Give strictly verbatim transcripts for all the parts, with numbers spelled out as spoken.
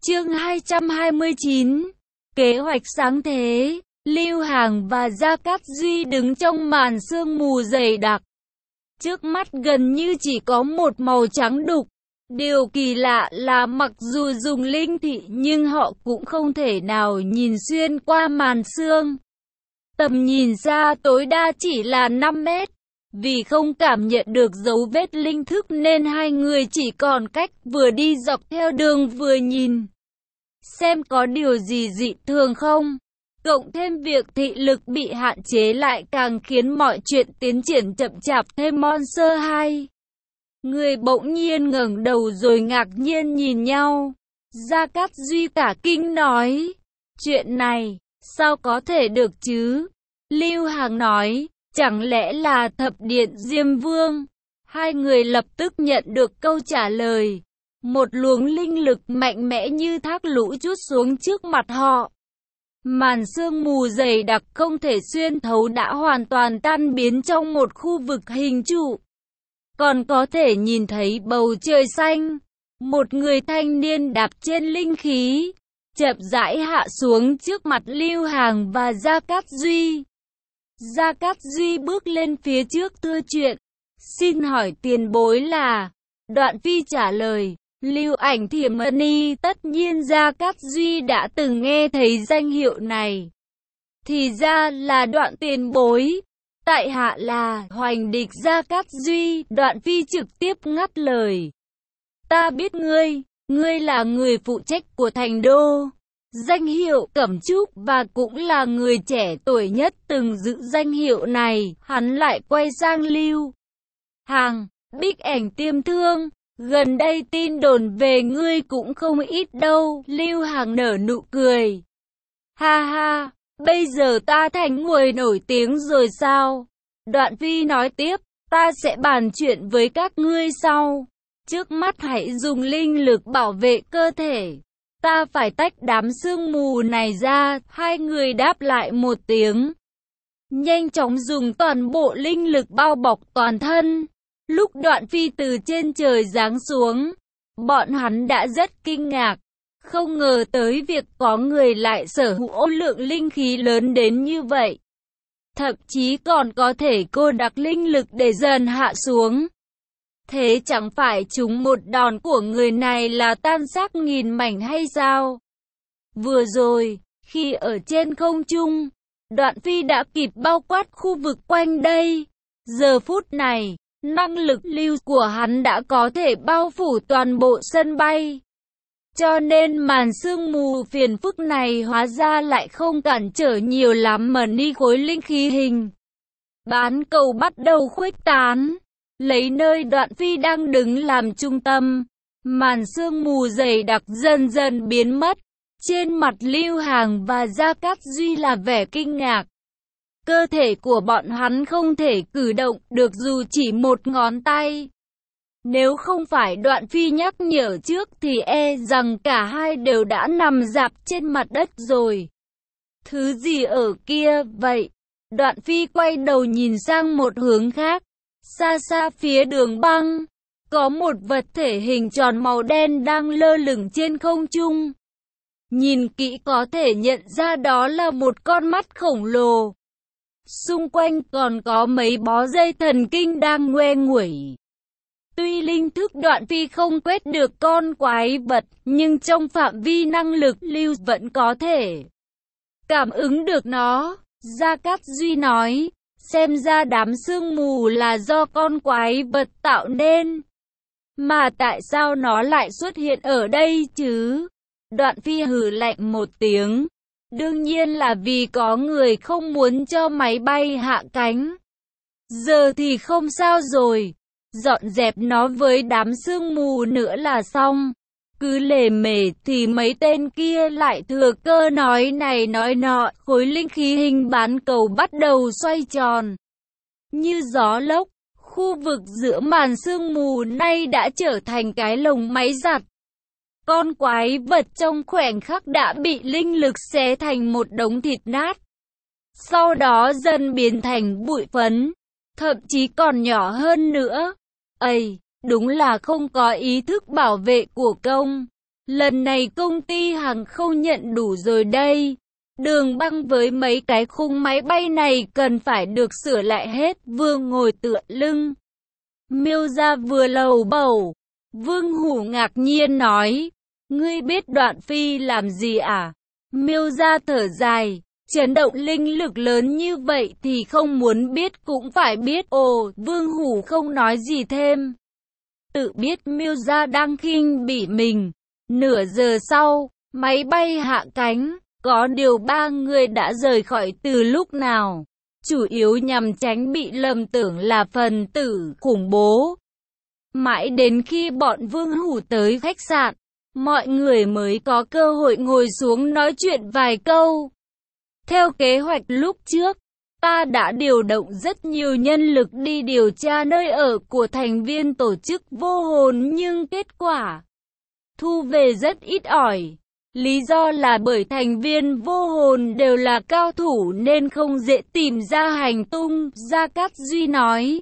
Chương hai trăm hai mươi chín. Kế hoạch sáng thế. Lưu Hàng và Gia Cát Duy đứng trong màn sương mù dày đặc. Trước mắt gần như chỉ có một màu trắng đục. Điều kỳ lạ là mặc dù dùng linh thị nhưng họ cũng không thể nào nhìn xuyên qua màn sương. Tầm nhìn xa tối đa chỉ là năm mét. Vì không cảm nhận được dấu vết linh thức nên hai người chỉ còn cách vừa đi dọc theo đường vừa nhìn xem có điều gì dị thường không. Cộng thêm việc thị lực bị hạn chế lại càng khiến mọi chuyện tiến triển chậm chạp thêm. Monster hai người bỗng nhiên ngẩng đầu rồi ngạc nhiên nhìn nhau. Gia Cát Duy cả kinh nói, chuyện này sao có thể được chứ? Lưu Hàng nói, chẳng lẽ là thập điện Diêm Vương? Hai người lập tức nhận được câu trả lời. Một luồng linh lực mạnh mẽ như thác lũ trút xuống trước mặt họ. Màn sương mù dày đặc không thể xuyên thấu đã hoàn toàn tan biến trong một khu vực hình trụ. Còn có thể nhìn thấy bầu trời xanh. Một người thanh niên đạp trên linh khí, chậm rãi hạ xuống trước mặt Lưu Hàng và Gia Cát Duy. Gia Cát Duy bước lên phía trước thưa chuyện. Xin hỏi tiền bối là... Đoạn Phi trả lời, Lưu Ảnh Thiểm Ni. Tất nhiên Gia Cát Duy đã từng nghe thấy danh hiệu này. Thì ra là Đoạn tiền bối. Tại hạ là Hoành Địch Gia Cát Duy. Đoạn Phi trực tiếp ngắt lời. Ta biết ngươi, ngươi là người phụ trách của thành đô. Danh hiệu Cẩm Trúc và cũng là người trẻ tuổi nhất từng giữ danh hiệu này. Hắn lại quay sang Lưu Hàng, Bích Ảnh Tiêm Thương. Gần đây tin đồn về ngươi cũng không ít đâu. Lưu Hàng nở nụ cười. Ha ha, bây giờ ta thành người nổi tiếng rồi sao? Đoạn Phi nói tiếp, ta sẽ bàn chuyện với các ngươi sau. Trước mắt hãy dùng linh lực bảo vệ cơ thể. Ta phải tách đám sương mù này ra. Hai người đáp lại một tiếng. Nhanh chóng dùng toàn bộ linh lực bao bọc toàn thân. Lúc Đoạn Phi từ trên trời giáng xuống, bọn hắn đã rất kinh ngạc. Không ngờ tới việc có người lại sở hữu lượng linh khí lớn đến như vậy. Thậm chí còn có thể cô đặc linh lực để dần hạ xuống. Thế chẳng phải chúng một đòn của người này là tan xác nghìn mảnh hay sao? Vừa rồi, khi ở trên không trung, Đoạn Phi đã kịp bao quát khu vực quanh đây. Giờ phút này, năng lực lưu của hắn đã có thể bao phủ toàn bộ sân bay. Cho nên màn sương mù phiền phức này hóa ra lại không cản trở nhiều lắm mà ni khối linh khí hình bán cầu bắt đầu khuếch tán. Lấy nơi Đoạn Phi đang đứng làm trung tâm, màn sương mù dày đặc dần dần biến mất. Trên mặt Lưu Hàng và Gia Cát Duy là vẻ kinh ngạc. Cơ thể của bọn hắn không thể cử động được dù chỉ một ngón tay. Nếu không phải Đoạn Phi nhắc nhở trước thì e rằng cả hai đều đã nằm rạp trên mặt đất rồi. Thứ gì ở kia vậy? Đoạn Phi quay đầu nhìn sang một hướng khác. Xa xa phía đường băng, có một vật thể hình tròn màu đen đang lơ lửng trên không trung. Nhìn kỹ có thể nhận ra đó là một con mắt khổng lồ. Xung quanh còn có mấy bó dây thần kinh đang ngoe nguẩy. Tuy linh thức Đoạn Phi không quét được con quái vật, nhưng trong phạm vi năng lực lưu vẫn có thể cảm ứng được nó. Gia Cát Duy nói, xem ra đám sương mù là do con quái vật tạo nên. Mà tại sao nó lại xuất hiện ở đây chứ? Đoạn Phi hừ lạnh một tiếng. Đương nhiên là vì có người không muốn cho máy bay hạ cánh. Giờ thì không sao rồi. Dọn dẹp nó với đám sương mù nữa là xong. Cứ lề mề thì mấy tên kia lại thừa cơ nói này nói nọ. Khối linh khí hình bán cầu bắt đầu xoay tròn như gió lốc. Khu vực giữa màn sương mù nay đã trở thành cái lồng máy giặt. Con quái vật trong khoảnh khắc đã bị linh lực xé thành một đống thịt nát. Sau đó dần biến thành bụi phấn, thậm chí còn nhỏ hơn nữa. Ây, đúng là không có ý thức bảo vệ của công. Lần này công ty hàng không nhận đủ rồi đây. Đường băng với mấy cái khung máy bay này cần phải được sửa lại hết. Vương ngồi tựa lưng. Miêu Gia vừa lầu bầu. Vương Hủ ngạc nhiên nói. Ngươi biết Đoạn Phi làm gì à? Miêu Gia thở dài. Chấn động linh lực lớn như vậy thì không muốn biết cũng phải biết. Ồ, Vương Hủ không nói gì thêm. Tự biết Miêu Gia đang khinh bỉ mình. Nửa giờ sau, máy bay hạ cánh. Có điều ba người đã rời khỏi từ lúc nào. Chủ yếu nhằm tránh bị lầm tưởng là phần tử khủng bố. Mãi đến khi bọn Vương Hủ tới khách sạn, mọi người mới có cơ hội ngồi xuống nói chuyện vài câu. Theo kế hoạch lúc trước, ta đã điều động rất nhiều nhân lực đi điều tra nơi ở của thành viên tổ chức vô hồn nhưng kết quả thu về rất ít ỏi. Lý do là bởi thành viên vô hồn đều là cao thủ nên không dễ tìm ra hành tung, Gia Cát Duy nói.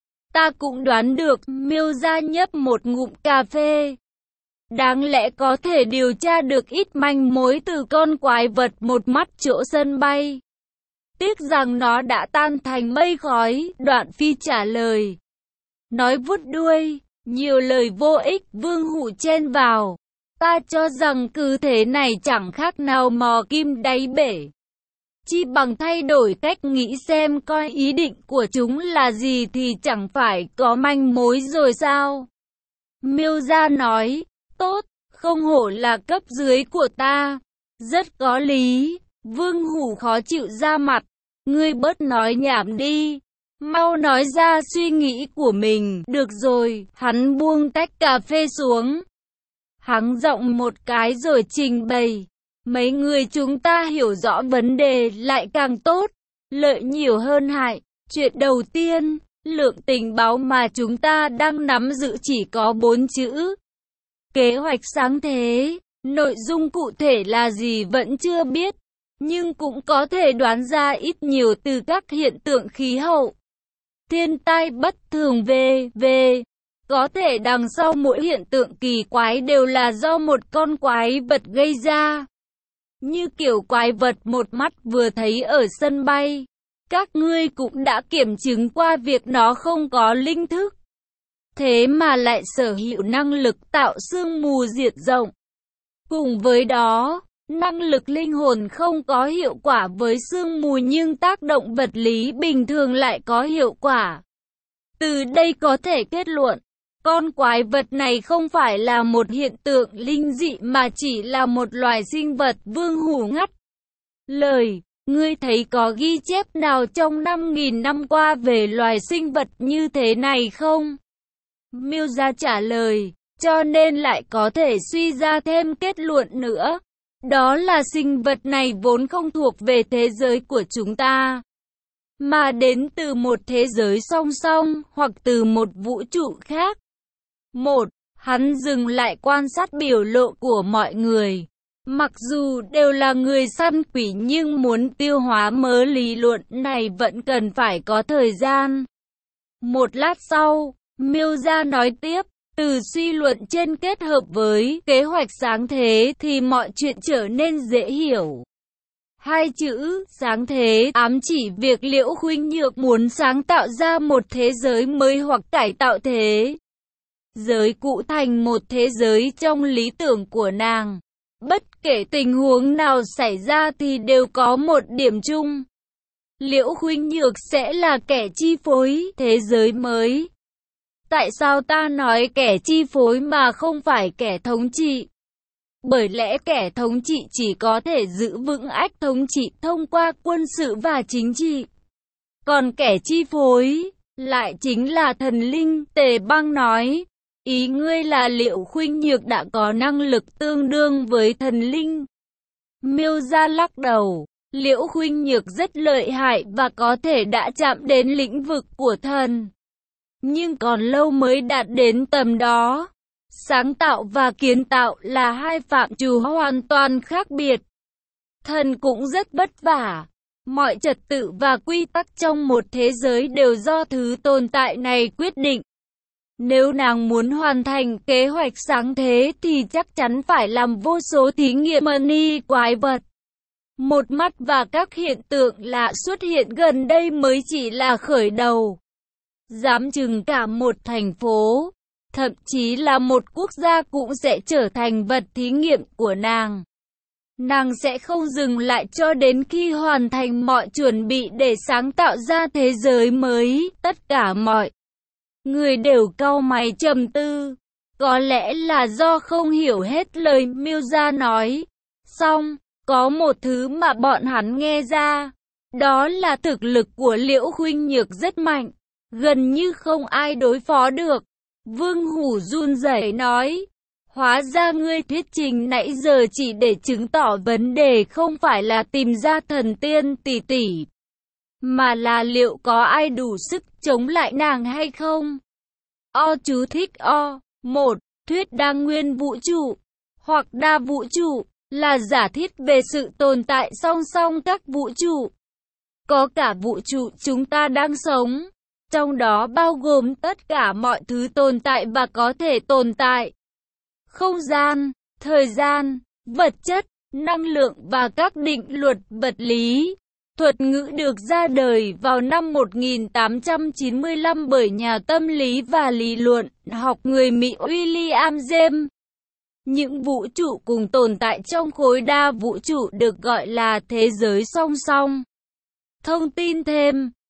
Ta cũng đoán được, Miêu Gia nhấp một ngụm cà phê. Đáng lẽ có thể điều tra được ít manh mối từ con quái vật một mắt chỗ sân bay. Tiếc rằng nó đã tan thành mây khói, Đoạn Phi trả lời. Nói vuốt đuôi, nhiều lời vô ích, Vương Hủ chen vào. Ta cho rằng cứ thế này chẳng khác nào mò kim đáy bể. Chi bằng thay đổi cách nghĩ xem coi ý định của chúng là gì thì chẳng phải có manh mối rồi sao? Miêu Gia nói, tốt, không hổ là cấp dưới của ta. Rất có lý. Vương Hủ khó chịu ra mặt. Ngươi bớt nói nhảm đi. Mau nói ra suy nghĩ của mình. Được rồi, hắn buông tách cà phê xuống. Hắn giọng một cái rồi trình bày. Mấy người chúng ta hiểu rõ vấn đề lại càng tốt. Lợi nhiều hơn hại. Chuyện đầu tiên, lượng tình báo mà chúng ta đang nắm giữ chỉ có bốn chữ. Kế hoạch sáng thế. Nội dung cụ thể là gì vẫn chưa biết. Nhưng cũng có thể đoán ra ít nhiều từ các hiện tượng khí hậu. Thiên tai bất thường về, về. Có thể đằng sau mỗi hiện tượng kỳ quái đều là do một con quái vật gây ra. Như kiểu quái vật một mắt vừa thấy ở sân bay. Các ngươi cũng đã kiểm chứng qua việc nó không có linh thức. Thế mà lại sở hữu năng lực tạo sương mù diệt rộng. Cùng với đó, năng lực linh hồn không có hiệu quả với sương mù nhưng tác động vật lý bình thường lại có hiệu quả. Từ đây có thể kết luận, con quái vật này không phải là một hiện tượng linh dị mà chỉ là một loài sinh vật. Vương Hủ ngắt lời, ngươi thấy có ghi chép nào trong năm nghìn năm qua về loài sinh vật như thế này không? Miêu Gia trả lời, cho nên lại có thể suy ra thêm kết luận nữa. Đó là sinh vật này vốn không thuộc về thế giới của chúng ta, mà đến từ một thế giới song song, hoặc từ một vũ trụ khác. Một, hắn dừng lại quan sát biểu lộ của mọi người. Mặc dù đều là người săn quỷ nhưng muốn tiêu hóa mớ lý luận này vẫn cần phải có thời gian. Một lát sau, Miêu Gia nói tiếp. Từ suy luận trên kết hợp với kế hoạch sáng thế thì mọi chuyện trở nên dễ hiểu. Hai chữ sáng thế ám chỉ việc Liễu Khuynh Nhược muốn sáng tạo ra một thế giới mới hoặc cải tạo thế giới cũ thành một thế giới trong lý tưởng của nàng. Bất kể tình huống nào xảy ra thì đều có một điểm chung. Liễu Khuynh Nhược sẽ là kẻ chi phối thế giới mới. Tại sao ta nói kẻ chi phối mà không phải kẻ thống trị? Bởi lẽ kẻ thống trị chỉ có thể giữ vững ách thống trị thông qua quân sự và chính trị. Còn kẻ chi phối lại chính là thần linh. Tề Băng nói, ý ngươi là Liễu Khuynh Nhược đã có năng lực tương đương với thần linh. Miêu Gia lắc đầu, Liễu Khuynh Nhược rất lợi hại và có thể đã chạm đến lĩnh vực của thần. Nhưng còn lâu mới đạt đến tầm đó. Sáng tạo và kiến tạo là hai phạm trù hoàn toàn khác biệt. Thần cũng rất vất vả. Mọi trật tự và quy tắc trong một thế giới đều do thứ tồn tại này quyết định. Nếu nàng muốn hoàn thành kế hoạch sáng thế thì chắc chắn phải làm vô số thí nghiệm mini quái vật. Một mắt và các hiện tượng lạ xuất hiện gần đây mới chỉ là khởi đầu. Dám chừng cả một thành phố, thậm chí là một quốc gia cũng sẽ trở thành vật thí nghiệm của nàng. Nàng sẽ không dừng lại cho đến khi hoàn thành mọi chuẩn bị để sáng tạo ra thế giới mới. Tất cả mọi người đều cau mày trầm tư. Có lẽ là do không hiểu hết lời Miêu Gia nói. Song, có một thứ mà bọn hắn nghe ra. Đó là thực lực của Liễu Khuynh Nhược rất mạnh. Gần như không ai đối phó được. Vương Hủ run rẩy nói. Hóa ra ngươi thuyết trình nãy giờ chỉ để chứng tỏ vấn đề không phải là tìm ra thần tiên tỷ tỷ, mà là liệu có ai đủ sức chống lại nàng hay không. O chú thích O. một. Thuyết đa nguyên vũ trụ, hoặc đa vũ trụ, là giả thiết về sự tồn tại song song các vũ trụ. Có cả vũ trụ chúng ta đang sống, trong đó bao gồm tất cả mọi thứ tồn tại và có thể tồn tại. Không gian, thời gian, vật chất, năng lượng và các định luật vật lý. Thuật ngữ được ra đời vào năm một nghìn tám trăm chín mươi lăm bởi nhà tâm lý và lý luận học người Mỹ William James. Những vũ trụ cùng tồn tại trong khối đa vũ trụ được gọi là thế giới song song. Thông tin thêm